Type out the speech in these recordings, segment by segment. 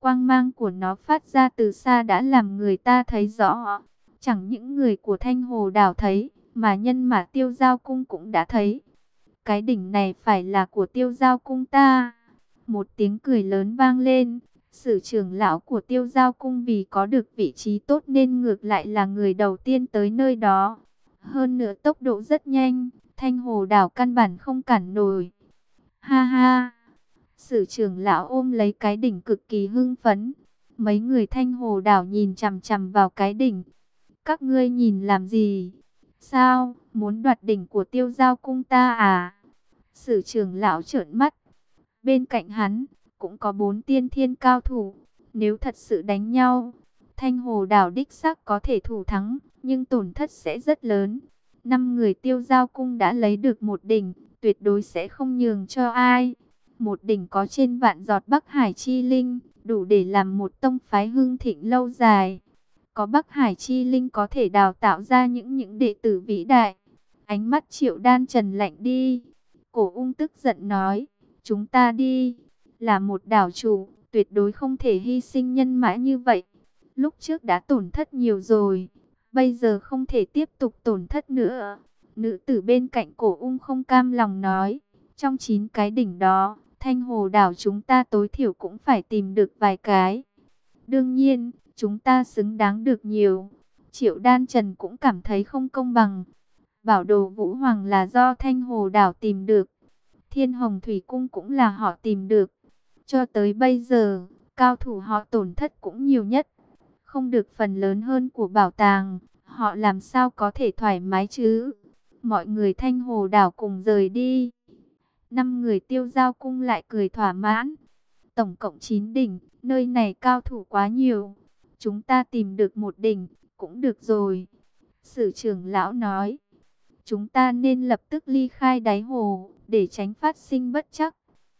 Quang mang của nó phát ra từ xa đã làm người ta thấy rõ. Chẳng những người của Thanh Hồ Đảo thấy, mà nhân mã Tiêu Giao Cung cũng đã thấy. Cái đỉnh này phải là của Tiêu Giao Cung ta. Một tiếng cười lớn vang lên. Sử trưởng lão của Tiêu Giao Cung vì có được vị trí tốt nên ngược lại là người đầu tiên tới nơi đó. Hơn nữa tốc độ rất nhanh, Thanh Hồ Đảo căn bản không cản nổi. Ha ha! Sử trưởng lão ôm lấy cái đỉnh cực kỳ hưng phấn. Mấy người Thanh Hồ Đảo nhìn chằm chằm vào cái đỉnh. Các ngươi nhìn làm gì? Sao, muốn đoạt đỉnh của Tiêu Giao Cung ta à? Sử trưởng lão trợn mắt. Bên cạnh hắn, cũng có 4 tiên thiên cao thủ. Nếu thật sự đánh nhau, Thanh Hồ Đảo đích xác có thể thủ thắng, nhưng tổn thất sẽ rất lớn. 5 người Tiêu Giao Cung đã lấy được một đỉnh, tuyệt đối sẽ không nhường cho ai. Một đỉnh có trên vạn giọt Bắc Hải chi linh, đủ để làm một tông phái hưng thịnh lâu dài. Có Bắc Hải chi linh có thể đào tạo ra những đệ tử vĩ đại. Ánh mắt Triệu Đan trần lạnh đi. Cổ Ung tức giận nói, chúng ta đi. Là một đảo chủ, tuyệt đối không thể hy sinh nhân mã như vậy. Lúc trước đã tổn thất nhiều rồi, bây giờ không thể tiếp tục tổn thất nữa. Nữ tử bên cạnh Cổ Ung không cam lòng nói, trong 9 cái đỉnh đó, Thanh Hồ Đảo chúng ta tối thiểu cũng phải tìm được vài cái. Đương nhiên, chúng ta xứng đáng được nhiều. Triệu Đan Trần cũng cảm thấy không công bằng. Bảo đồ Vũ Hoàng là do Thanh Hồ Đảo tìm được. Thiên Hồng Thủy Cung cũng là họ tìm được. Cho tới bây giờ, cao thủ họ tổn thất cũng nhiều nhất. Không được phần lớn hơn của bảo tàng, họ làm sao có thể thoải mái chứ? Mọi người Thanh Hồ Đảo cùng rời đi. 5 người Tiêu Giao Cung lại cười thỏa mãn. Tổng cộng 9 đỉnh, nơi này cao thủ quá nhiều. Chúng ta tìm được một đỉnh, cũng được rồi. Sử trưởng lão nói, chúng ta nên lập tức ly khai đáy hồ, để tránh phát sinh bất trắc.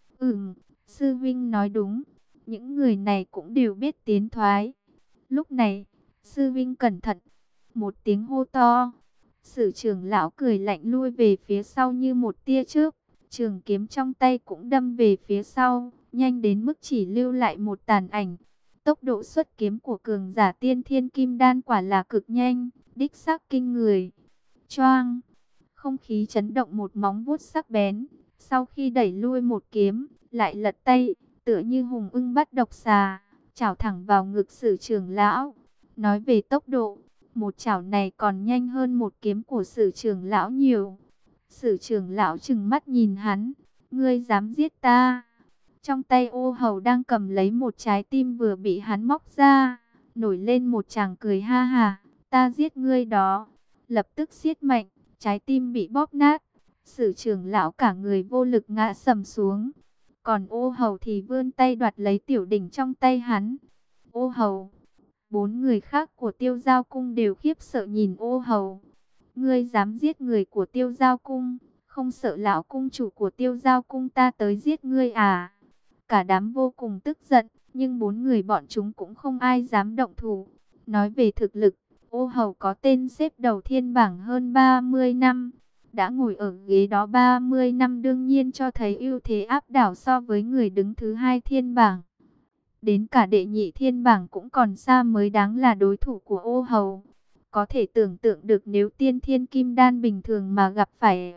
Sư Vinh nói đúng, những người này cũng đều biết tiến thoái. Lúc này, Sư Vinh cẩn thận, một tiếng hô to. Sử trưởng lão cười lạnh lui về phía sau như một tia chớp, trường kiếm trong tay cũng đâm về phía sau, nhanh đến mức chỉ lưu lại một tàn ảnh. Tốc độ xuất kiếm của cường giả tiên thiên kim đan quả là cực nhanh, đích xác kinh người. Choang! Không khí chấn động, một móng vuốt sắc bén. Sau khi đẩy lui một kiếm, lại lật tay, tựa như hùng ưng bắt độc xà, chảo thẳng vào ngực Sử trưởng lão. Nói về tốc độ, một chảo này còn nhanh hơn một kiếm của Sử trưởng lão nhiều. Sử trưởng lão trừng mắt nhìn hắn, ngươi dám giết ta? Trong tay Ô Hầu đang cầm lấy một trái tim vừa bị hắn móc ra, nổi lên một tràng cười ha ha, ta giết ngươi đó. Lập tức siết mạnh, trái tim bị bóp nát. Sử trưởng lão cả người vô lực ngã sầm xuống. Còn Ô Hầu thì vươn tay đoạt lấy tiểu đỉnh trong tay hắn. Ô Hầu! 4 người khác của Tiêu Giao Cung đều khiếp sợ nhìn Ô Hầu. Ngươi dám giết người của Tiêu Giao Cung, không sợ lão cung chủ của Tiêu Giao Cung ta tới giết ngươi à? Cả đám vô cùng tức giận, nhưng 4 người bọn chúng cũng không ai dám động thủ. Nói về thực lực, Ô Hầu có tên xếp đầu thiên bảng hơn 30 năm. Đã ngồi ở ghế đó 30 năm đương nhiên cho thấy ưu thế áp đảo so với người đứng thứ 2 thiên bảng. Đến cả đệ nhị thiên bảng cũng còn xa mới đáng là đối thủ của Ô Hầu. Có thể tưởng tượng được nếu tiên thiên kim đan bình thường mà gặp phải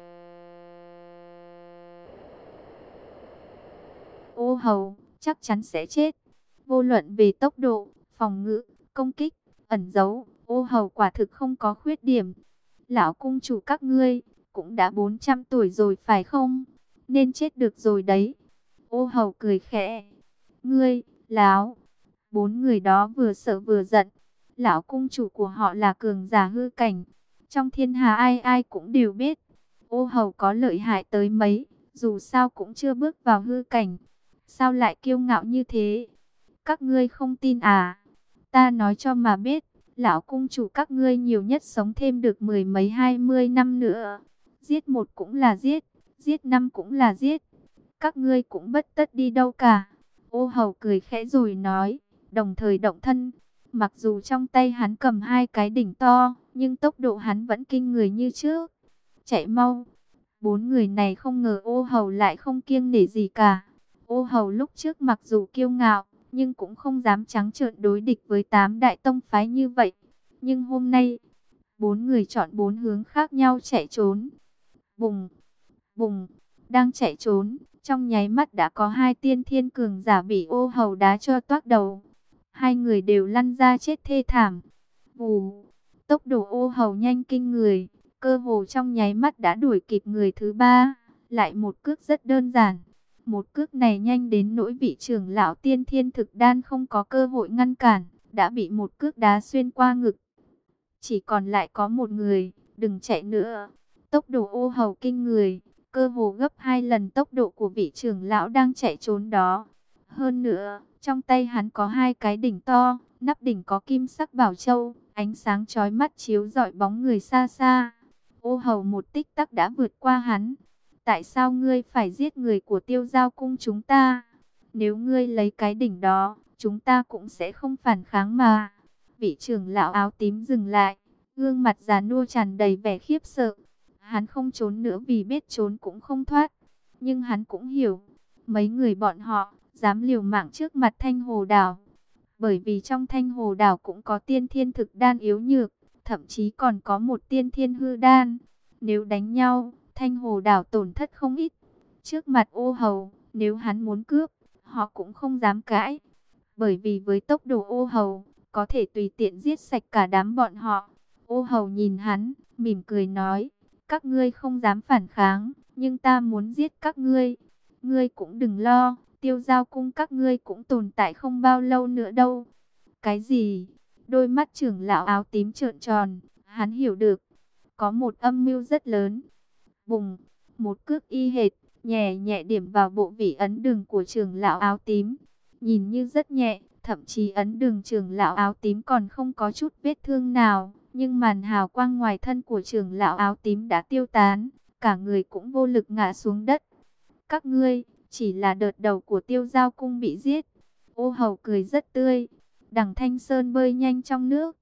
Ô Hầu, chắc chắn sẽ chết. Vô luận về tốc độ, phòng ngự, công kích, ẩn giấu, Ô Hầu quả thực không có khuyết điểm. Lão cung chủ các ngươi cũng đã 400 tuổi rồi phải không? Nên chết được rồi đấy. Ô Hầu cười khẽ. Ngươi, láo. 4 người đó vừa sợ vừa giận. Lão cung chủ của họ là cường giả hư cảnh. Trong thiên hà ai ai cũng đều biết. Ô Hầu có lợi hại tới mấy, dù sao cũng chưa bước vào hư cảnh. Sao lại kiêu ngạo như thế? Các ngươi không tin à? Ta nói cho mà biết, lão cung chủ các ngươi nhiều nhất sống thêm được 10 mấy 20 năm nữa. Giết một cũng là giết, giết 5 cũng là giết. Các ngươi cũng bất tất đi đâu cả. Ô Hầu cười khẽ rồi nói, đồng thời động thân. Mặc dù trong tay hắn cầm 2 cái đỉnh to, nhưng tốc độ hắn vẫn kinh người như trước. Chạy mau! 4 người này không ngờ Ô Hầu lại không kiêng nể gì cả. Ô Hầu lúc trước mặc dù kiêu ngạo, nhưng cũng không dám trắng trợn đối địch với 8 đại tông phái như vậy. Nhưng hôm nay, 4 người chọn 4 hướng khác nhau chạy trốn. Bùng, bùng, đang chạy trốn, trong nháy mắt đã có 2 tiên thiên cường giả bị Ô Hầu đá cho toác đầu. 2 người đều lăn ra chết thê thảm. Vù, tốc độ Ô Hầu nhanh kinh người, cơ hồ trong nháy mắt đã đuổi kịp người thứ 3. Lại một cước rất đơn giản. Một cước này nhanh đến nỗi vị trưởng lão tiên thiên thực đan không có cơ hội ngăn cản, đã bị một cước đá xuyên qua ngực. Chỉ còn lại có 1 người, đừng chạy nữa. Tốc độ Ô Hầu kinh người, cơ hồ gấp 2 lần tốc độ của vị trưởng lão đang chạy trốn đó. Hơn nữa, trong tay hắn có 2 cái đỉnh to, nắp đỉnh có kim sắc bảo châu, ánh sáng chói mắt chiếu rọi bóng người xa xa. Ô Hầu một tích tắc đã vượt qua hắn. Tại sao ngươi phải giết người của Tiêu Giao cung chúng ta? Nếu ngươi lấy cái đỉnh đó, chúng ta cũng sẽ không phản kháng mà. Vị trưởng lão áo tím dừng lại, gương mặt già nua tràn đầy vẻ khiếp sợ. Hắn không trốn nữa vì biết trốn cũng không thoát. Nhưng hắn cũng hiểu, mấy người bọn họ dám liều mạng trước mặt Thanh Hồ Đảo. Bởi vì trong Thanh Hồ Đảo cũng có tiên thiên thực đan yếu nhược, thậm chí còn có một tiên thiên hư đan. Nếu đánh nhau, Thanh Hồ Đảo tổn thất không ít. Trước mặt Ô Hầu, nếu hắn muốn cướp, họ cũng không dám cãi. Bởi vì với tốc độ Ô Hầu, có thể tùy tiện giết sạch cả đám bọn họ. Ô Hầu nhìn hắn, mỉm cười nói, các ngươi không dám phản kháng, nhưng ta muốn giết các ngươi. Ngươi cũng đừng lo, Tiêu Giao cung các ngươi cũng tồn tại không bao lâu nữa đâu. Cái gì? Đôi mắt trưởng lão áo tím trợn tròn, hắn hiểu được. Có một âm mưu rất lớn. Bùng, một cước y hệt, nhẹ nhẹ điểm vào bộ vị ấn đường của trưởng lão áo tím. Nhìn như rất nhẹ, thậm chí ấn đường trưởng lão áo tím còn không có chút vết thương nào. Nhưng màn hào quang ngoài thân của trưởng lão áo tím đã tiêu tán, cả người cũng vô lực ngã xuống đất. Các ngươi, chỉ là đợt đầu của Tiêu Giao cung bị giết. Ô Hầu cười rất tươi. Đằng Thanh Sơn bơi nhanh trong nước.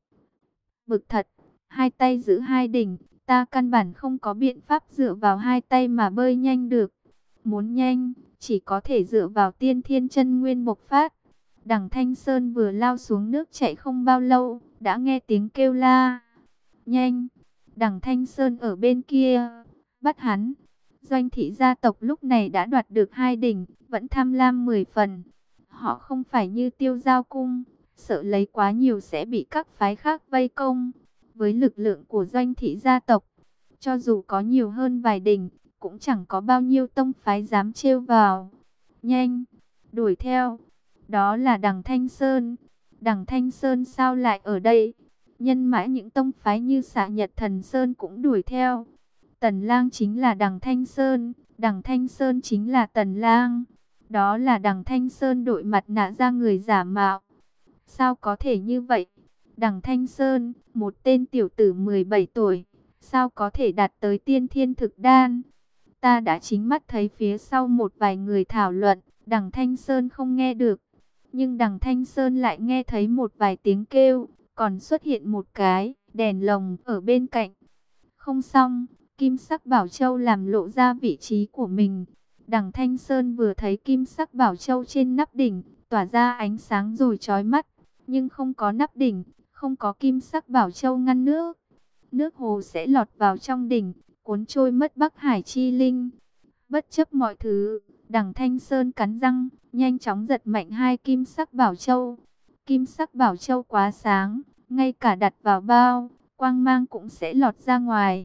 Bực thật, 2 tay giữ 2 đỉnh, ta căn bản không có biện pháp dựa vào 2 tay mà bơi nhanh được. Muốn nhanh, chỉ có thể dựa vào tiên thiên chân nguyên bộc phát. Đằng Thanh Sơn vừa lao xuống nước chạy không bao lâu, đã nghe tiếng kêu la. Nhanh! Đằng Thanh Sơn ở bên kia, bắt hắn. Doanh thị gia tộc lúc này đã đoạt được 2 đỉnh, vẫn tham lam 10 phần. Họ không phải như Tiêu Giao cung, sợ lấy quá nhiều sẽ bị các phái khác vây công. Với lực lượng của doanh thị gia tộc, cho dù có nhiều hơn vài đỉnh, cũng chẳng có bao nhiêu tông phái dám trêu vào. Nhanh! Đuổi theo! Đó là đằng Thanh Sơn. Đằng Thanh Sơn sao lại ở đây? Nhân mã những tông phái như Xạ Nhật Thần Sơn cũng đuổi theo. Tần Lang chính là đằng Thanh Sơn, đằng Thanh Sơn chính là Tần Lang. Đó là đằng Thanh Sơn đội mặt nạ ra người giả mạo. Sao có thể như vậy? Đằng Thanh Sơn, một tên tiểu tử 17 tuổi, sao có thể đạt tới tiên thiên thực đan? Ta đã chính mắt thấy phía sau một vài người thảo luận, đằng Thanh Sơn không nghe được. Nhưng đằng Thanh Sơn lại nghe thấy một vài tiếng kêu, còn xuất hiện một cái đèn lồng ở bên cạnh. Không xong, kim sắc bảo châu làm lộ ra vị trí của mình. Đằng Thanh Sơn vừa thấy kim sắc bảo châu trên nắp đỉnh, tỏa ra ánh sáng rồi chói mắt. Nhưng không có nắp đỉnh, không có kim sắc bảo châu ngăn nước. Nước hồ sẽ lọt vào trong đỉnh, cuốn trôi mất Bắc Hải chi linh. Bất chấp mọi thứ, đằng Thanh Sơn cắn răng, nhanh chóng giật mạnh 2 kim sắc bảo châu. Kim sắc bảo châu quá sáng, ngay cả đặt vào bao, quang mang cũng sẽ lọt ra ngoài.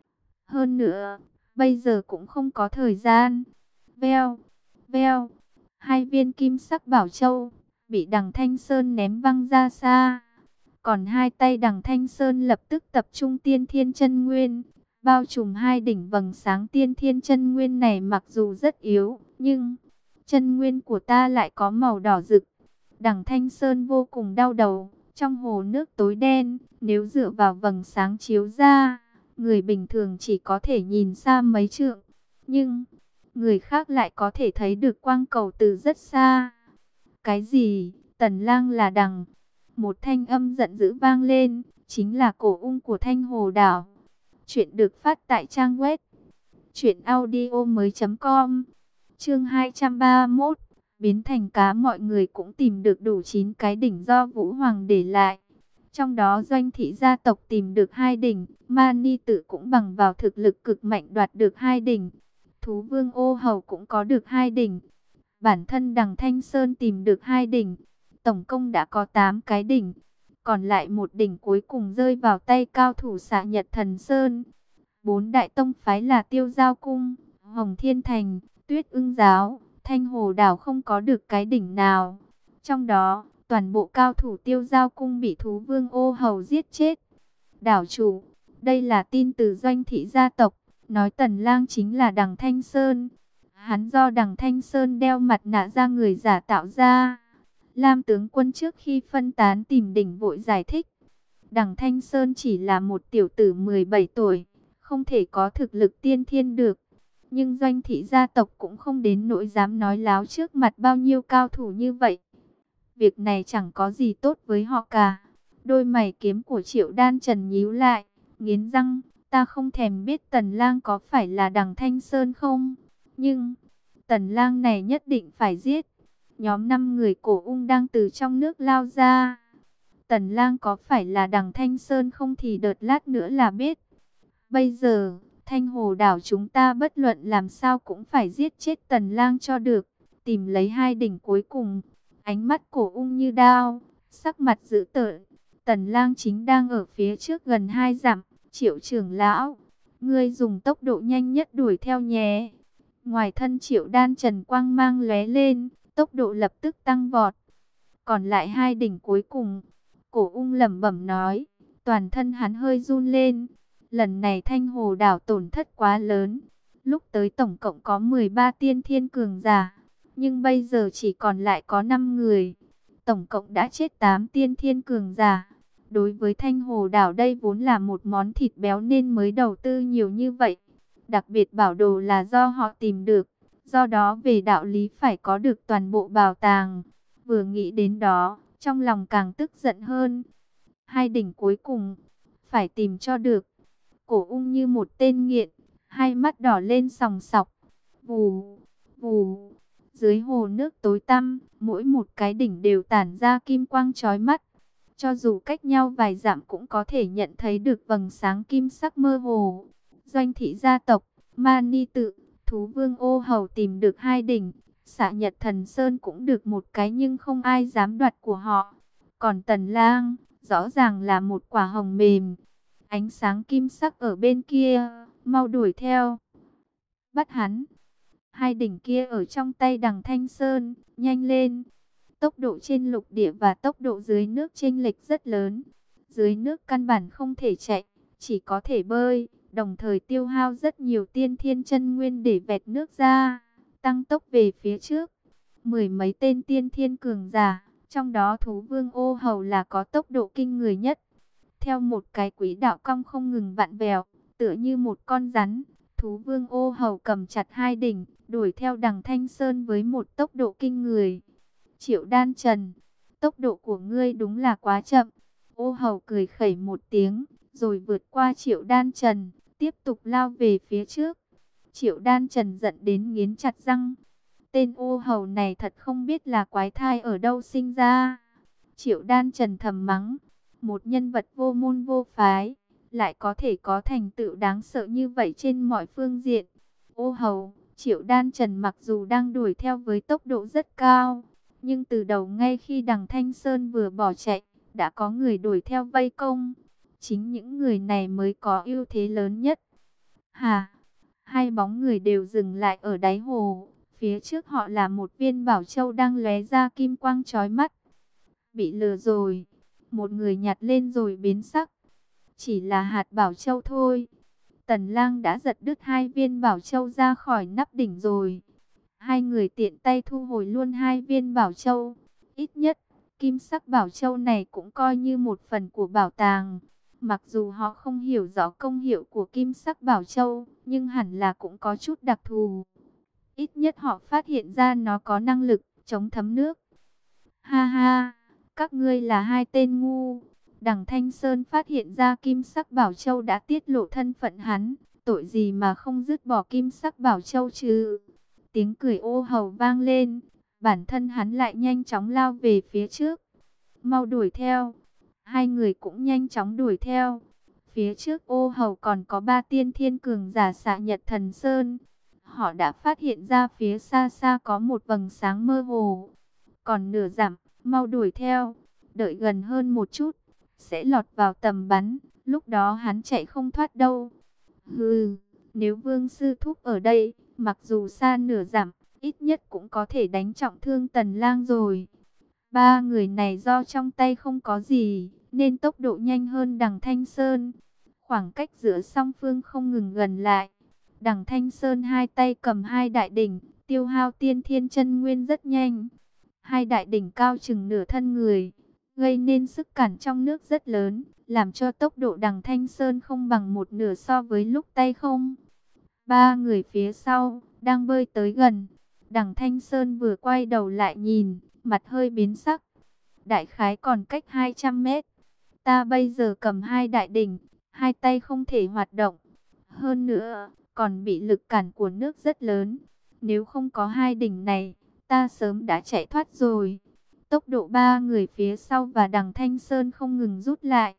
Hơn nữa, bây giờ cũng không có thời gian. Veo, veo, 2 viên kim sắc bảo châu bị đằng Thanh Sơn ném văng ra xa. Còn 2 tay đằng Thanh Sơn lập tức tập trung tiên thiên chân nguyên, bao trùm 2 đỉnh vầng sáng tiên thiên chân nguyên này. Mặc dù rất yếu, nhưng chân nguyên của ta lại có màu đỏ rực. Đằng Thanh Sơn vô cùng đau đầu. Trong hồ nước tối đen, nếu dựa vào vầng sáng chiếu ra, người bình thường chỉ có thể nhìn xa mấy trượng. Nhưng người khác lại có thể thấy được quang cầu từ rất xa. Cái gì? Tần Lang là đằng? Một thanh âm giận dữ vang lên, chính là cổ ung của Thanh Hồ Đảo. Chuyện được phát tại trang web truyệnaudiomoi.com. Chương 231, biến thành cá, mọi người cũng tìm được đủ 9 cái đỉnh do Vũ Hoàng để lại. Trong đó Doanh thị gia tộc tìm được 2 đỉnh, Mani Tự cũng bằng vào thực lực cực mạnh đoạt được 2 đỉnh. Thú Vương Ô Hầu cũng có được 2 đỉnh. Bản thân Đằng Thanh Sơn tìm được 2 đỉnh. Tổng cộng đã có 8 cái đỉnh. Còn lại một đỉnh cuối cùng rơi vào tay cao thủ Xạ Nhật Thần Sơn. 4 đại tông phái là Tiêu Giao Cung, Hồng Thiên Thành, Tuyết Ưng Giáo, Thanh Hồ Đảo không có được cái đỉnh nào. Trong đó, toàn bộ cao thủ Tiêu Giao Cung bị Thú Vương Ô Hầu giết chết. Đảo chủ, đây là tin từ Doanh thị gia tộc, nói Tần Lang chính là Đằng Thanh Sơn. Hắn do Đằng Thanh Sơn đeo mặt nạ ra người giả tạo ra. Lam tướng quân trước khi phân tán tìm đỉnh vội giải thích. Đằng Thanh Sơn chỉ là một tiểu tử 17 tuổi, không thể có thực lực tiên thiên được. Nhưng Doanh thị gia tộc cũng không đến nỗi dám nói láo trước mặt bao nhiêu cao thủ như vậy. Việc này chẳng có gì tốt với họ cả. Đôi mày kiếm của Triệu Đan Trần nhíu lại, nghiến răng, ta không thèm biết Tần Lang có phải là Đằng Thanh Sơn không. Nhưng, Tần Lang này nhất định phải giết. Nhóm 5 người Cổ Ung đang từ trong nước lao ra. Tần Lang có phải là Đằng Thanh Sơn không thì đợt lát nữa là biết. Bây giờ, Thanh Hồ Đảo chúng ta bất luận làm sao cũng phải giết chết Tần Lang cho được. Tìm lấy 2 đỉnh cuối cùng. Ánh mắt Cổ Ung như đao, sắc mặt dữ tợn. Tần Lang chính đang ở phía trước gần 2 dặm. Triệu trưởng lão, ngươi dùng tốc độ nhanh nhất đuổi theo nhé. Ngoài thân Triệu Đan Trần quang mang lóe lên, tốc độ lập tức tăng vọt. Còn lại 2 đỉnh cuối cùng, Cổ Ung lẩm bẩm nói, toàn thân hắn hơi run lên. Lần này Thanh Hồ Đảo tổn thất quá lớn. Lúc tới tổng cộng có 13 tiên thiên cường giả, nhưng bây giờ chỉ còn lại có 5 người. Tổng cộng đã chết 8 tiên thiên cường giả. Đối với Thanh Hồ Đảo đây vốn là một món thịt béo nên mới đầu tư nhiều như vậy. Đặc biệt bảo đồ là do họ tìm được, do đó về đạo lý phải có được toàn bộ bảo tàng. Vừa nghĩ đến đó, trong lòng càng tức giận hơn. 2 đỉnh cuối cùng, phải tìm cho được. Cổ Ung như một tên nghiện, hai mắt đỏ lên sòng sọc. Vù, vù, dưới hồ nước tối tăm, mỗi một cái đỉnh đều tản ra kim quang chói mắt. Cho dù cách nhau vài dặm cũng có thể nhận thấy được vầng sáng kim sắc mơ hồ. Doanh thị gia tộc, Mani Tự, Thú Vương Ô Hầu tìm được 2 đỉnh. Xạ Nhật Thần Sơn cũng được một cái nhưng không ai dám đoạt của họ. Còn Tần Lang, rõ ràng là một quả hồng mềm. Ánh sáng kim sắc ở bên kia, mau đuổi theo. Bắt hắn. 2 đỉnh kia ở trong tay Đằng Thanh Sơn, nhanh lên. Tốc độ trên lục địa và tốc độ dưới nước chênh lệch rất lớn. Dưới nước căn bản không thể chạy, chỉ có thể bơi, đồng thời tiêu hao rất nhiều tiên thiên chân nguyên để vẹt nước ra, tăng tốc về phía trước. 10 mấy tên tiên thiên cường giả, trong đó Thú Vương Ô Hầu là có tốc độ kinh người nhất. Theo một cái quỹ đạo cong không ngừng vặn vẹo, tựa như một con rắn, Thú Vương Ô Hầu cầm chặt 2 đỉnh, đuổi theo Đằng Thanh Sơn với một tốc độ kinh người. Triệu Đan Trần, tốc độ của ngươi đúng là quá chậm. Ô Hầu cười khẩy một tiếng, rồi vượt qua Triệu Đan Trần, tiếp tục lao về phía trước. Triệu Đan Trần giận đến nghiến chặt răng. Tên Ô Hầu này thật không biết là quái thai ở đâu sinh ra. Triệu Đan Trần thầm mắng, một nhân vật vô môn vô phái, lại có thể có thành tựu đáng sợ như vậy trên mọi phương diện. Ô Hầu, Triệu Đan Trần mặc dù đang đuổi theo với tốc độ rất cao, nhưng từ đầu ngay khi Đằng Thanh Sơn vừa bỏ chạy, đã có người đuổi theo vây công. Chính những người này mới có ưu thế lớn nhất. Hà, 2 bóng người đều dừng lại ở đáy hồ. Phía trước họ là một viên bảo châu đang lóe ra kim quang chói mắt. Bị lừa rồi. Một người nhặt lên rồi biến sắc. Chỉ là hạt bảo châu thôi. Tần Lang đã giật đứt 2 viên bảo châu ra khỏi nắp đỉnh rồi. 2 người tiện tay thu hồi luôn 2 viên bảo châu. Ít nhất, kim sắc bảo châu này cũng coi như một phần của bảo tàng. Mặc dù họ không hiểu rõ công hiệu của kim sắc bảo châu, nhưng hẳn là cũng có chút đặc thù. Ít nhất họ phát hiện ra nó có năng lực chống thấm nước. Ha ha, các ngươi là 2 tên ngu. Đằng Thanh Sơn phát hiện ra kim sắc bảo châu đã tiết lộ thân phận hắn. Tội gì mà không dứt bỏ kim sắc bảo châu chứ? Tiếng cười Ô Hầu vang lên. bản thân hắn lại nhanh chóng lao về phía trước. Mau đuổi theo. Hai người cũng nhanh chóng đuổi theo. Phía trước Ô Hầu còn có 3 tiên thiên cường giả xạ Nhật Thần Sơn. Họ đã phát hiện ra phía xa xa có một vầng sáng mơ hồ. Còn nửa dặm, mau đuổi theo. Đợi gần hơn một chút, sẽ lọt vào tầm bắn. Lúc đó hắn chạy không thoát đâu. Hừ, nếu Vương Sư Thúc ở đây, mặc dù xa nửa dặm, ít nhất cũng có thể đánh trọng thương Tần Lang rồi. Ba người này do trong tay không có gì, nên tốc độ nhanh hơn Đằng Thanh Sơn. Khoảng cách giữa song phương không ngừng gần lại. Đằng Thanh Sơn hai tay cầm hai đại đỉnh, tiêu hao tiên thiên chân nguyên rất nhanh. Hai đại đỉnh cao chừng nửa thân người, gây nên sức cản trong nước rất lớn, làm cho tốc độ Đằng Thanh Sơn không bằng một nửa so với lúc tay không. Ba người phía sau, đang bơi tới gần. Đằng Thanh Sơn vừa quay đầu lại nhìn, mặt hơi biến sắc. Đại khái còn cách 200 mét. Ta bây giờ cầm hai đại đỉnh, hai tay không thể hoạt động. Hơn nữa, còn bị lực cản của nước rất lớn. Nếu không có hai đỉnh này, ta sớm đã chạy thoát rồi. Tốc độ ba người phía sau và Đằng Thanh Sơn không ngừng rút lại.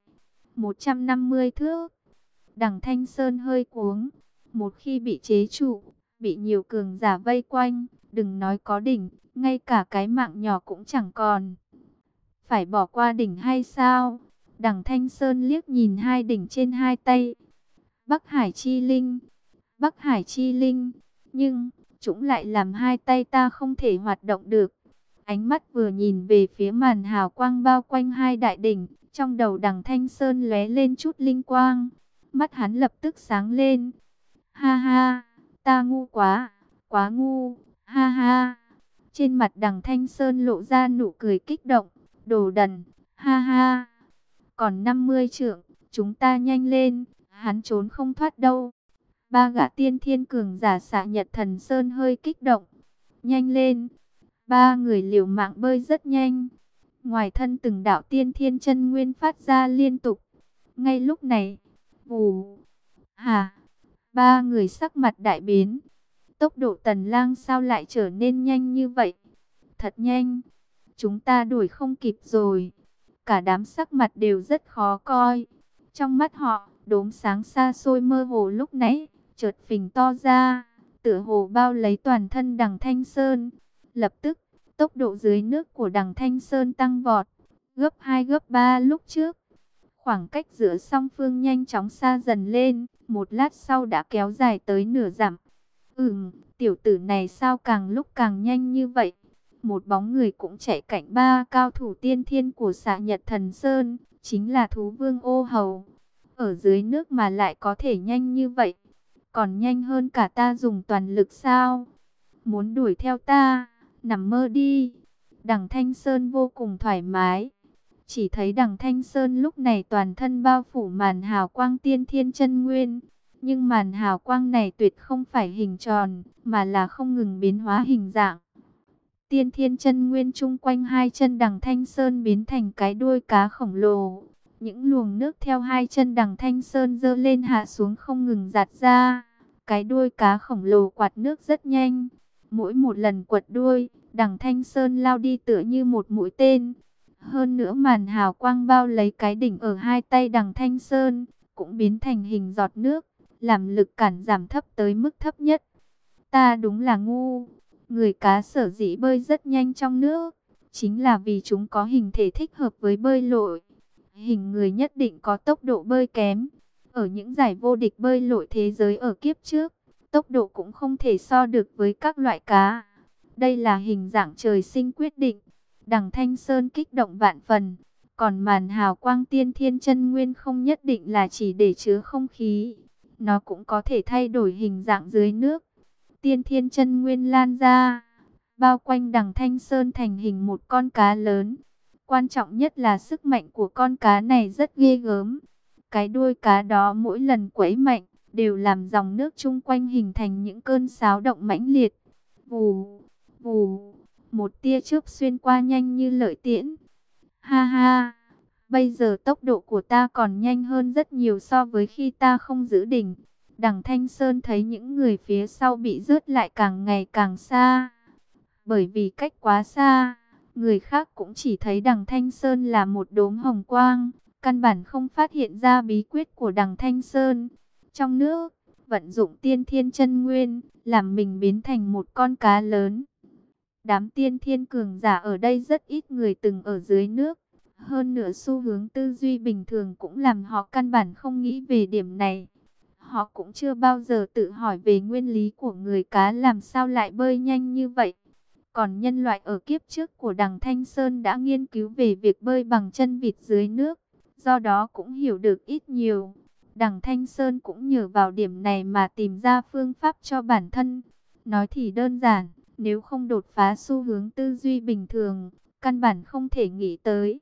150 thước. Đằng Thanh Sơn hơi cuống. Một khi bị chế trụ, bị nhiều cường giả vây quanh, đừng nói có đỉnh, ngay cả cái mạng nhỏ cũng chẳng còn. Phải bỏ qua đỉnh hay sao? Đằng Thanh Sơn liếc nhìn hai đỉnh trên hai tay. Bắc Hải Chi Linh, Bắc Hải Chi Linh, nhưng chúng lại làm hai tay ta không thể hoạt động được. Ánh mắt vừa nhìn về phía màn hào quang bao quanh hai đại đỉnh, trong đầu Đằng Thanh Sơn lóe lên chút linh quang. Mắt hắn lập tức sáng lên. Ha ha, ta ngu quá, quá ngu, ha ha. Trên mặt Đằng Thanh Sơn lộ ra nụ cười kích động, đồ đần, ha ha. Còn 50 trượng, chúng ta nhanh lên, hắn trốn không thoát đâu. Ba gã tiên thiên cường giả xạ Nhật Thần Sơn hơi kích động. Nhanh lên. Ba người liều mạng bơi rất nhanh. Ngoài thân từng đạo tiên thiên chân nguyên phát ra liên tục. Ngay lúc này, vù, hà, ba người sắc mặt đại biến. Tốc độ Tần Lang sao lại trở nên nhanh như vậy? Thật nhanh. Chúng ta đuổi không kịp rồi. Cả đám sắc mặt đều rất khó coi. Trong mắt họ, đốm sáng xa xôi mơ hồ lúc nãy chợt phình to ra, tựa hồ bao lấy toàn thân Đằng Thanh Sơn. Lập tức, tốc độ dưới nước của Đằng Thanh Sơn tăng vọt, gấp 2 gấp 3 lúc trước. Khoảng cách giữa song phương nhanh chóng xa dần lên, một lát sau đã kéo dài tới nửa dặm. Tiểu tử này sao càng lúc càng nhanh như vậy? Một bóng người cũng chạy cạnh ba cao thủ tiên thiên của xạ Nhật Thần Sơn, chính là thú vương Ô Hầu. Ở dưới nước mà lại có thể nhanh như vậy, còn nhanh hơn cả ta dùng toàn lực sao? Muốn đuổi theo ta, nằm mơ đi. Đằng Thanh Sơn vô cùng thoải mái. Chỉ thấy Đằng Thanh Sơn lúc này toàn thân bao phủ màn hào quang tiên thiên chân nguyên. Nhưng màn hào quang này tuyệt không phải hình tròn, mà là không ngừng biến hóa hình dạng. Tiên thiên chân nguyên chung quanh hai chân Đằng Thanh Sơn biến thành cái đuôi cá khổng lồ. Những luồng nước theo hai chân Đằng Thanh Sơn dơ lên hạ xuống không ngừng giạt ra. Cái đuôi cá khổng lồ quạt nước rất nhanh. Mỗi một lần quật đuôi, Đằng Thanh Sơn lao đi tựa như một mũi tên. Hơn nữa màn hào quang bao lấy cái đỉnh ở hai tay Đằng Thanh Sơn, cũng biến thành hình giọt nước, làm lực cản giảm thấp tới mức thấp nhất. Ta đúng là ngu. Người cá sở dĩ bơi rất nhanh trong nước, chính là vì chúng có hình thể thích hợp với bơi lội. Hình người nhất định có tốc độ bơi kém. Ở những giải vô địch bơi lội thế giới ở kiếp trước, tốc độ cũng không thể so được với các loại cá. Đây là hình dạng trời sinh quyết định. Đằng Thanh Sơn kích động vạn phần. Còn màn hào quang tiên thiên chân nguyên không nhất định là chỉ để chứa không khí. Nó cũng có thể thay đổi hình dạng dưới nước. Tiên thiên chân nguyên lan ra, bao quanh Đằng Thanh Sơn thành hình một con cá lớn. Quan trọng nhất là sức mạnh của con cá này rất ghê gớm. Cái đuôi cá đó mỗi lần quẫy mạnh, đều làm dòng nước chung quanh hình thành những cơn xáo động mãnh liệt. Vù, vù, một tia chớp xuyên qua nhanh như lợi tiễn. Ha ha, bây giờ tốc độ của ta còn nhanh hơn rất nhiều so với khi ta không giữ đỉnh. Đằng Thanh Sơn thấy những người phía sau bị rớt lại càng ngày càng xa. Bởi vì cách quá xa, người khác cũng chỉ thấy Đằng Thanh Sơn là một đốm hồng quang, căn bản không phát hiện ra bí quyết của Đằng Thanh Sơn. Trong nước, vận dụng tiên thiên chân nguyên, làm mình biến thành một con cá lớn. Đám tiên thiên cường giả ở đây rất ít người từng ở dưới nước. Hơn nữa xu hướng tư duy bình thường cũng làm họ căn bản không nghĩ về điểm này. Họ cũng chưa bao giờ tự hỏi về nguyên lý của người cá làm sao lại bơi nhanh như vậy. Còn nhân loại ở kiếp trước của Đằng Thanh Sơn đã nghiên cứu về việc bơi bằng chân vịt dưới nước, do đó cũng hiểu được ít nhiều. Đằng Thanh Sơn cũng nhờ vào điểm này mà tìm ra phương pháp cho bản thân. Nói thì đơn giản, nếu không đột phá xu hướng tư duy bình thường, căn bản không thể nghĩ tới.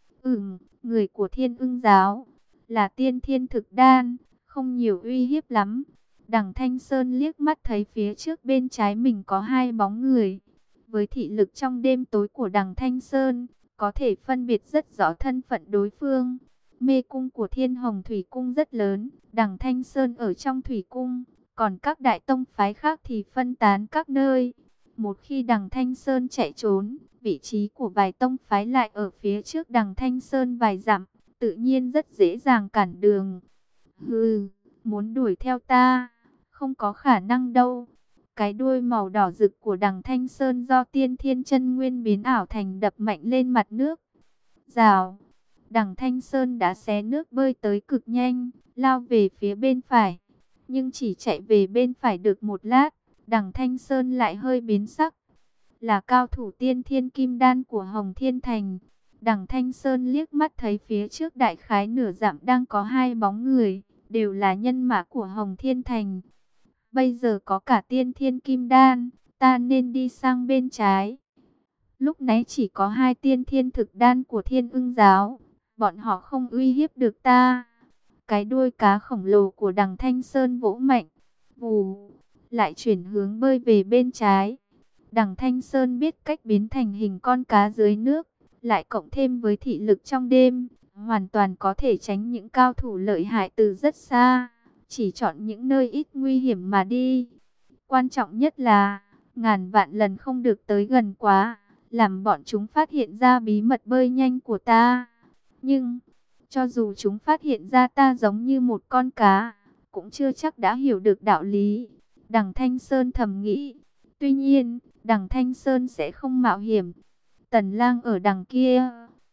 Người của Thiên Ưng giáo là tiên thiên thực đan, không nhiều uy hiếp lắm. Đằng Thanh Sơn liếc mắt thấy phía trước bên trái mình có hai bóng người. Với thị lực trong đêm tối của Đằng Thanh Sơn, có thể phân biệt rất rõ thân phận đối phương. Mê cung của Thiên Hồng Thủy Cung rất lớn, Đằng Thanh Sơn ở trong Thủy Cung, còn các đại tông phái khác thì phân tán các nơi. Một khi Đằng Thanh Sơn chạy trốn, vị trí của vài tông phái lại ở phía trước Đằng Thanh Sơn vài dặm, tự nhiên rất dễ dàng cản đường. Hừ, muốn đuổi theo ta, không có khả năng đâu. Cái đuôi màu đỏ rực của Đằng Thanh Sơn do tiên thiên chân nguyên biến ảo thành đập mạnh lên mặt nước. Rào, Đằng Thanh Sơn đã xé nước bơi tới cực nhanh, lao về phía bên phải. Nhưng chỉ chạy về bên phải được một lát, Đằng Thanh Sơn lại hơi biến sắc. Là cao thủ tiên thiên kim đan của Hồng Thiên Thành. Đằng Thanh Sơn liếc mắt thấy phía trước đại khái nửa dặm đang có hai bóng người, đều là nhân mã của Hồng Thiên Thành. Bây giờ có cả tiên thiên kim đan, ta nên đi sang bên trái. Lúc nãy chỉ có hai tiên thiên thực đan của Thiên Ưng giáo, bọn họ không uy hiếp được ta. Cái đuôi cá khổng lồ của Đằng Thanh Sơn vỗ mạnh, vù, lại chuyển hướng bơi về bên trái. Đằng Thanh Sơn biết cách biến thành hình con cá dưới nước, lại cộng thêm với thị lực trong đêm, hoàn toàn có thể tránh những cao thủ lợi hại từ rất xa, chỉ chọn những nơi ít nguy hiểm mà đi. Quan trọng nhất là, ngàn vạn lần không được tới gần quá, làm bọn chúng phát hiện ra bí mật bơi nhanh của ta. Nhưng, cho dù chúng phát hiện ra ta giống như một con cá, cũng chưa chắc đã hiểu được đạo lý. Đằng Thanh Sơn thầm nghĩ. Tuy nhiên, Đằng Thanh Sơn sẽ không mạo hiểm. Tần Lang ở đằng kia,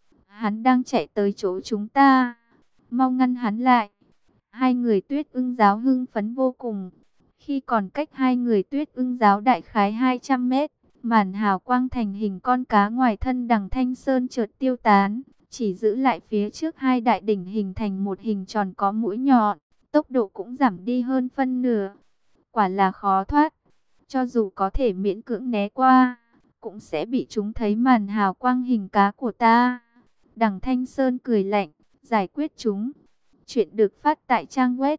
hắn đang chạy tới chỗ chúng ta, mau ngăn hắn lại. Hai người Tuyết Ưng giáo hưng phấn vô cùng. Khi còn cách hai người Tuyết Ưng giáo đại khái 200 mét, màn hào quang thành hình con cá ngoài thân Đằng Thanh Sơn chợt tiêu tán, chỉ giữ lại phía trước hai đại đỉnh hình thành một hình tròn có mũi nhọn, tốc độ cũng giảm đi hơn phân nửa. Quả là khó thoát. Cho dù có thể miễn cưỡng né qua, cũng sẽ bị chúng thấy màn hào quang hình cá của ta. Đằng Thanh Sơn cười lạnh, giải quyết chúng. Chuyện được phát tại trang web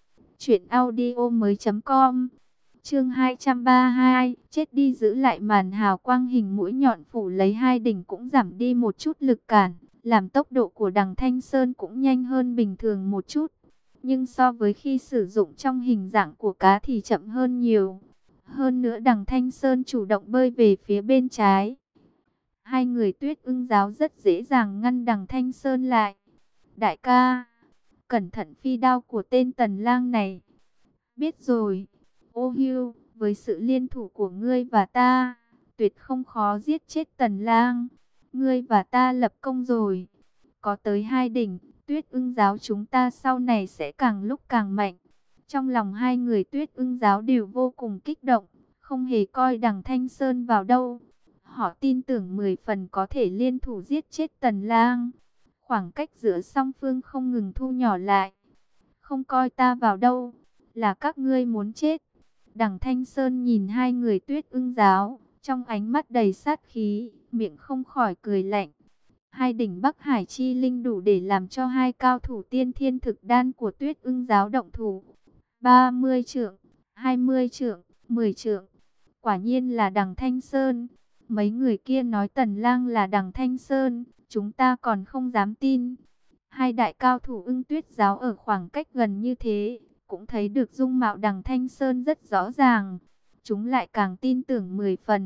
truyệnaudiomoi.com. Chương 232, chết đi. Giữ lại màn hào quang hình mũi nhọn phủ lấy hai đỉnh cũng giảm đi một chút lực cản, làm tốc độ của Đằng Thanh Sơn cũng nhanh hơn bình thường một chút. Nhưng so với khi sử dụng trong hình dạng của cá thì chậm hơn nhiều. Hơn nữa Đằng Thanh Sơn chủ động bơi về phía bên trái. Hai người Tuyết Ưng giáo rất dễ dàng ngăn Đằng Thanh Sơn lại. Đại ca, cẩn thận phi đao của tên Tần Lang này. Biết rồi, ô Hưu, với sự liên thủ của ngươi và ta, tuyệt không khó giết chết Tần Lang. Ngươi và ta lập công rồi. Có tới hai đỉnh, Tuyết Ưng giáo chúng ta sau này sẽ càng lúc càng mạnh. Trong lòng hai người Tuyết Ưng giáo đều vô cùng kích động, không hề coi Đằng Thanh Sơn vào đâu. Họ tin tưởng 10 phần có thể liên thủ giết chết Tần Lang. Khoảng cách giữa song phương không ngừng thu nhỏ lại. Không coi ta vào đâu, là các ngươi muốn chết. Đằng Thanh Sơn nhìn hai người Tuyết Ưng giáo, trong ánh mắt đầy sát khí, miệng không khỏi cười lạnh. Hai đỉnh Bắc Hải chi linh đủ để làm cho hai cao thủ tiên thiên thực đan của Tuyết Ưng giáo động thủ. 30 trượng, 20 trượng, 10 trượng. Quả nhiên là Đằng Thanh Sơn. Mấy người kia nói Tần Lang là Đằng Thanh Sơn, chúng ta còn không dám tin. Hai đại cao thủ Ưng Tuyết giáo ở khoảng cách gần như thế, cũng thấy được dung mạo Đằng Thanh Sơn rất rõ ràng. Chúng lại càng tin tưởng 10 phần.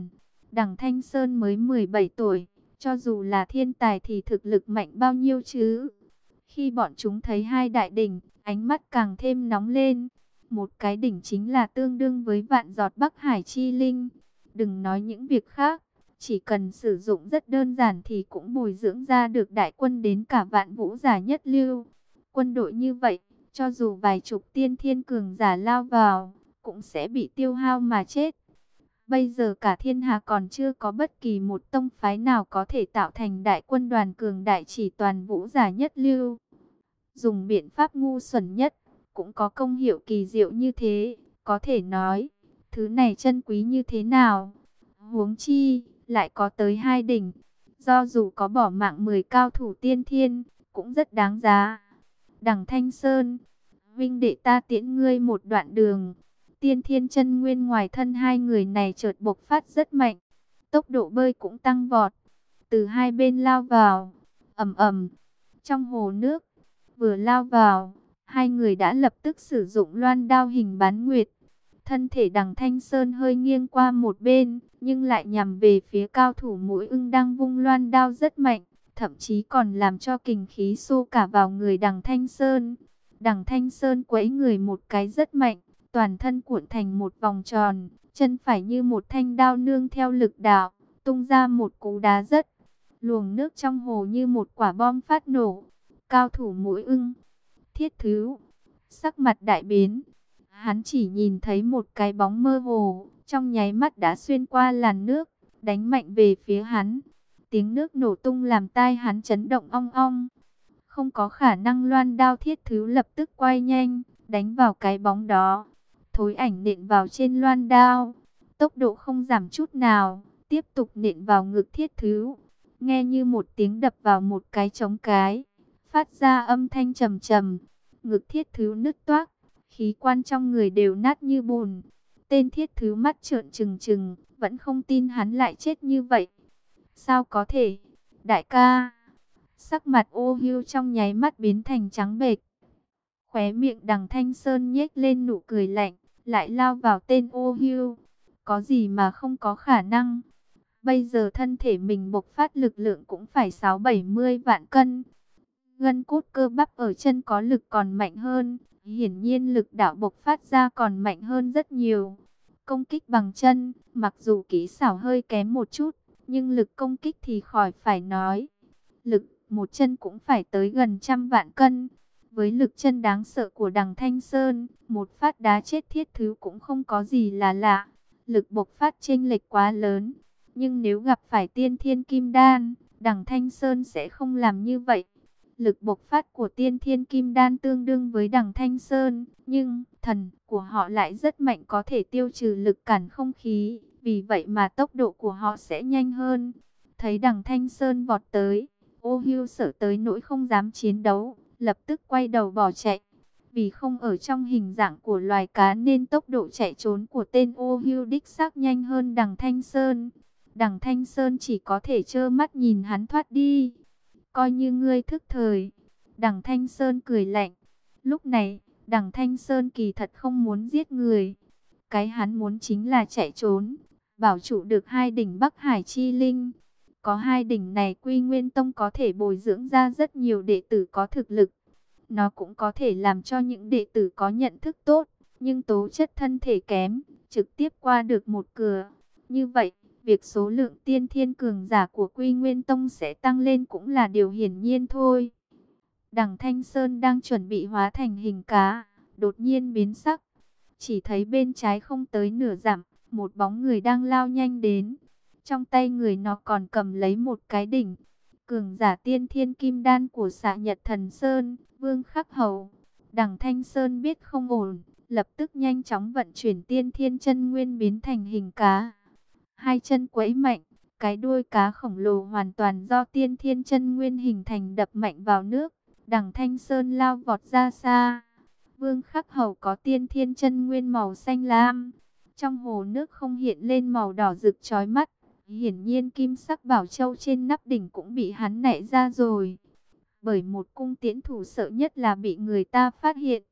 Đằng Thanh Sơn mới 17 tuổi, cho dù là thiên tài thì thực lực mạnh bao nhiêu chứ? Khi bọn chúng thấy hai đại đỉnh, ánh mắt càng thêm nóng lên. Một cái đỉnh chính là tương đương với vạn giọt Bắc Hải chi linh. Đừng nói những việc khác, chỉ cần sử dụng rất đơn giản thì cũng bồi dưỡng ra được đại quân đến cả vạn vũ giả nhất lưu. Quân đội như vậy, cho dù vài chục tiên thiên cường giả lao vào, cũng sẽ bị tiêu hao mà chết. Bây giờ cả thiên hạ còn chưa có bất kỳ một tông phái nào có thể tạo thành đại quân đoàn cường đại chỉ toàn vũ giả nhất lưu. Dùng biện pháp ngu xuẩn nhất, cũng có công hiệu kỳ diệu như thế, có thể nói, thứ này chân quý như thế nào. Huống chi, lại có tới hai đỉnh, do dù có bỏ mạng 10 cao thủ tiên thiên, cũng rất đáng giá. Đằng Thanh Sơn, huynh đệ ta tiễn ngươi một đoạn đường. Tiên thiên chân nguyên ngoài thân hai người này chợt bộc phát rất mạnh, tốc độ bơi cũng tăng vọt, từ hai bên lao vào, ầm ầm, trong hồ nước. Vừa lao vào, hai người đã lập tức sử dụng loan đao hình bán nguyệt. Thân thể Đằng Thanh Sơn hơi nghiêng qua một bên, nhưng lại nhằm về phía cao thủ Mũi Ưng đang vung loan đao rất mạnh, thậm chí còn làm cho kình khí xô cả vào người Đằng Thanh Sơn. Đằng Thanh Sơn quẫy người một cái rất mạnh, toàn thân cuộn thành một vòng tròn, chân phải như một thanh đao nương theo lực đạo, tung ra một cú đá rất. Luồng nước trong hồ như một quả bom phát nổ. Cao thủ Mũi Ưng, Thiết Thứ, sắc mặt đại biến. Hắn chỉ nhìn thấy một cái bóng mơ hồ, trong nháy mắt đã xuyên qua làn nước, đánh mạnh về phía hắn. Tiếng nước nổ tung làm tai hắn chấn động ong ong. Không có khả năng loan đao Thiết Thứ lập tức quay nhanh, đánh vào cái bóng đó. Thối ảnh nện vào trên loan đao, tốc độ không giảm chút nào, tiếp tục nện vào ngực Thiết Thứ. Nghe như một tiếng đập vào một cái trống cái, phát ra âm thanh trầm trầm, ngực Thiết Thứ nứt toác, khí quan trong người đều nát như bùn. Tên Thiết Thứ mắt trợn trừng trừng, vẫn không tin hắn lại chết như vậy. Sao có thể? Đại ca! Sắc mặt Ô Hưu trong nháy mắt biến thành trắng bệch. Khóe miệng Đằng Thanh Sơn nhếch lên nụ cười lạnh, lại lao vào tên Ô Hưu. Có gì mà không có khả năng? Bây giờ thân thể mình bộc phát lực lượng cũng phải 6-70 vạn cân. Gân cốt cơ bắp ở chân có lực còn mạnh hơn. Hiển nhiên lực đạo bộc phát ra còn mạnh hơn rất nhiều. Công kích bằng chân, mặc dù kỹ xảo hơi kém một chút, nhưng lực công kích thì khỏi phải nói. Lực một chân cũng phải tới gần 100 vạn cân. Với lực chân đáng sợ của Đằng Thanh Sơn, một phát đá chết Thiết Thứ cũng không có gì là lạ. Lực bộc phát chênh lệch quá lớn. Nhưng nếu gặp phải tiên thiên kim đan, Đằng Thanh Sơn sẽ không làm như vậy. Lực bộc phát của tiên thiên kim đan tương đương với Đằng Thanh Sơn, nhưng thần của họ lại rất mạnh, có thể tiêu trừ lực cản không khí. Vì vậy mà tốc độ của họ sẽ nhanh hơn. Thấy Đằng Thanh Sơn vọt tới, Ô Hưu sợ tới nỗi không dám chiến đấu, lập tức quay đầu bỏ chạy. Vì không ở trong hình dạng của loài cá nên tốc độ chạy trốn của tên Ô Hưu đích xác nhanh hơn Đằng Thanh Sơn. Đằng Thanh Sơn chỉ có thể trơ mắt nhìn hắn thoát đi. Coi như ngươi thức thời. Đằng Thanh Sơn cười lạnh. Lúc này, Đằng Thanh Sơn kỳ thật không muốn giết người. Cái hắn muốn chính là chạy trốn, bảo trụ được hai đỉnh Bắc Hải chi linh. Có hai đỉnh này, Quy Nguyên Tông có thể bồi dưỡng ra rất nhiều đệ tử có thực lực. Nó cũng có thể làm cho những đệ tử có nhận thức tốt, nhưng tố chất thân thể kém, trực tiếp qua được một cửa. Như vậy, việc số lượng tiên thiên cường giả của Quy Nguyên Tông sẽ tăng lên cũng là điều hiển nhiên thôi. Đằng Thanh Sơn đang chuẩn bị hóa thành hình cá, đột nhiên biến sắc. Chỉ thấy bên trái không tới nửa dặm, một bóng người đang lao nhanh đến. Trong tay người nó còn cầm lấy một cái đỉnh. Cường giả tiên thiên kim đan của Xạ Nhật Thần Sơn, Vương Khắc Hầu. Đằng Thanh Sơn biết không ổn, lập tức nhanh chóng vận chuyển tiên thiên chân nguyên biến thành hình cá. Hai chân quẫy mạnh, cái đuôi cá khổng lồ hoàn toàn do tiên thiên chân nguyên hình thành đập mạnh vào nước. Đằng Thanh Sơn lao vọt ra xa. Vương Khắc Hầu có tiên thiên chân nguyên màu xanh lam. Trong hồ nước không hiện lên màu đỏ rực chói mắt. Hiển nhiên kim sắc bảo châu trên nắp đỉnh cũng bị hắn nảy ra rồi. Bởi một cung tiễn thủ sợ nhất là bị người ta phát hiện.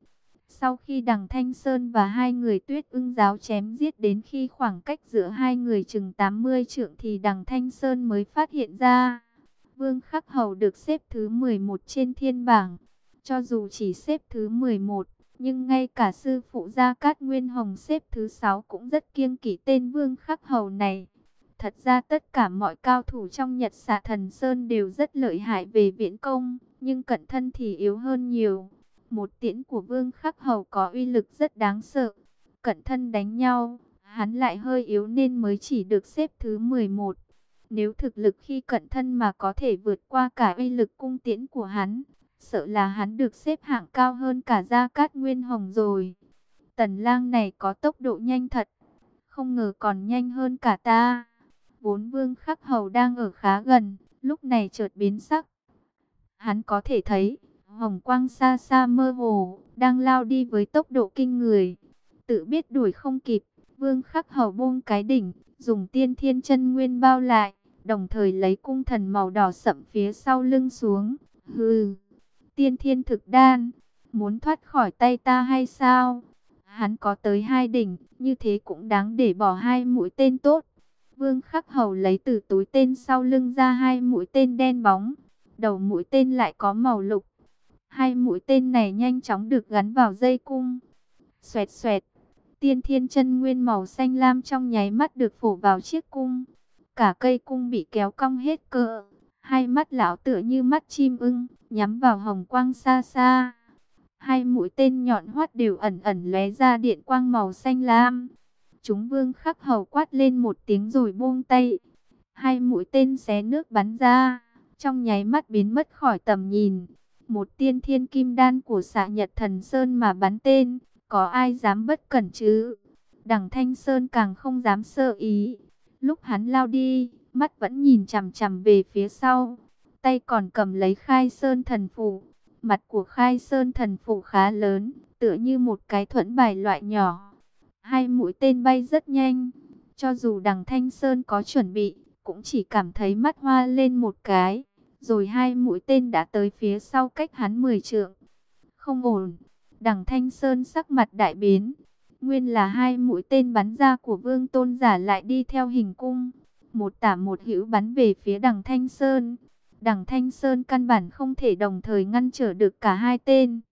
Sau khi Đằng Thanh Sơn và hai người Tuyết Ưng giáo chém giết đến khi khoảng cách giữa hai người chừng 80 trượng thì Đằng Thanh Sơn mới phát hiện ra. Vương Khắc Hầu được xếp thứ 11 trên thiên bảng. Cho dù chỉ xếp thứ 11, nhưng ngay cả sư phụ Gia Cát Nguyên Hồng xếp thứ 6 cũng rất kiêng kỵ tên Vương Khắc Hầu này. Thật ra tất cả mọi cao thủ trong Nhật Xạ Thần Sơn đều rất lợi hại về viễn công, nhưng cận thân thì yếu hơn nhiều. Một tiễn của Vương Khắc Hầu có uy lực rất đáng sợ. Cận thân đánh nhau, hắn lại hơi yếu nên mới chỉ được xếp thứ 11. Nếu thực lực khi cận thân mà có thể vượt qua cả uy lực cung tiễn của hắn, sợ là hắn được xếp hạng cao hơn cả Gia Cát Nguyên Hồng rồi. Tần lang này có tốc độ nhanh thật, không ngờ còn nhanh hơn cả ta. Vốn Vương Khắc Hầu đang ở khá gần, lúc này chợt biến sắc. Hắn có thể thấy hồng quang xa xa mơ hồ, đang lao đi với tốc độ kinh người. Tự biết đuổi không kịp, Vương Khắc Hầu buông cái đỉnh, dùng tiên thiên chân nguyên bao lại, đồng thời lấy cung thần màu đỏ sẫm phía sau lưng xuống. Hừ, tiên thiên thực đan, muốn thoát khỏi tay ta hay sao? Hắn có tới 2 đỉnh, như thế cũng đáng để bỏ 2 mũi tên tốt. Vương Khắc Hầu lấy từ túi tên sau lưng ra 2 mũi tên đen bóng. Đầu mũi tên lại có màu lục. 2 mũi tên này nhanh chóng được gắn vào dây cung. Xoẹt xoẹt, tiên thiên chân nguyên màu xanh lam trong nháy mắt được phủ vào chiếc cung. Cả cây cung bị kéo cong hết cỡ. Hai mắt lão tựa như mắt chim ưng, nhắm vào hồng quang xa xa. 2 mũi tên nhọn hoắt đều ẩn ẩn lóe ra điện quang màu xanh lam. Chúng Vương Khắc Hầu quát lên một tiếng rồi buông tay. 2 mũi tên xé nước bắn ra, trong nháy mắt biến mất khỏi tầm nhìn. Một tiên thiên kim đan của Xạ Nhật Thần Sơn mà bắn tên, có ai dám bất cẩn chứ? Đằng Thanh Sơn càng không dám sơ ý. Lúc hắn lao đi, mắt vẫn nhìn chằm chằm về phía sau, tay còn cầm lấy Khai Sơn Thần Phù. Mặt của Khai Sơn Thần Phù khá lớn, tựa như một cái thuẫn bài loại nhỏ. 2 mũi tên bay rất nhanh, cho dù Đằng Thanh Sơn có chuẩn bị, cũng chỉ cảm thấy mắt hoa lên một cái, rồi 2 mũi tên đã tới phía sau cách hắn 10 trượng. Không ổn, Đằng Thanh Sơn sắc mặt đại biến. Nguyên là 2 mũi tên bắn ra của Vương Tôn Giả lại đi theo hình cung, một tả một hữu bắn về phía Đằng Thanh Sơn. Đằng Thanh Sơn căn bản không thể đồng thời ngăn trở được cả 2 tên.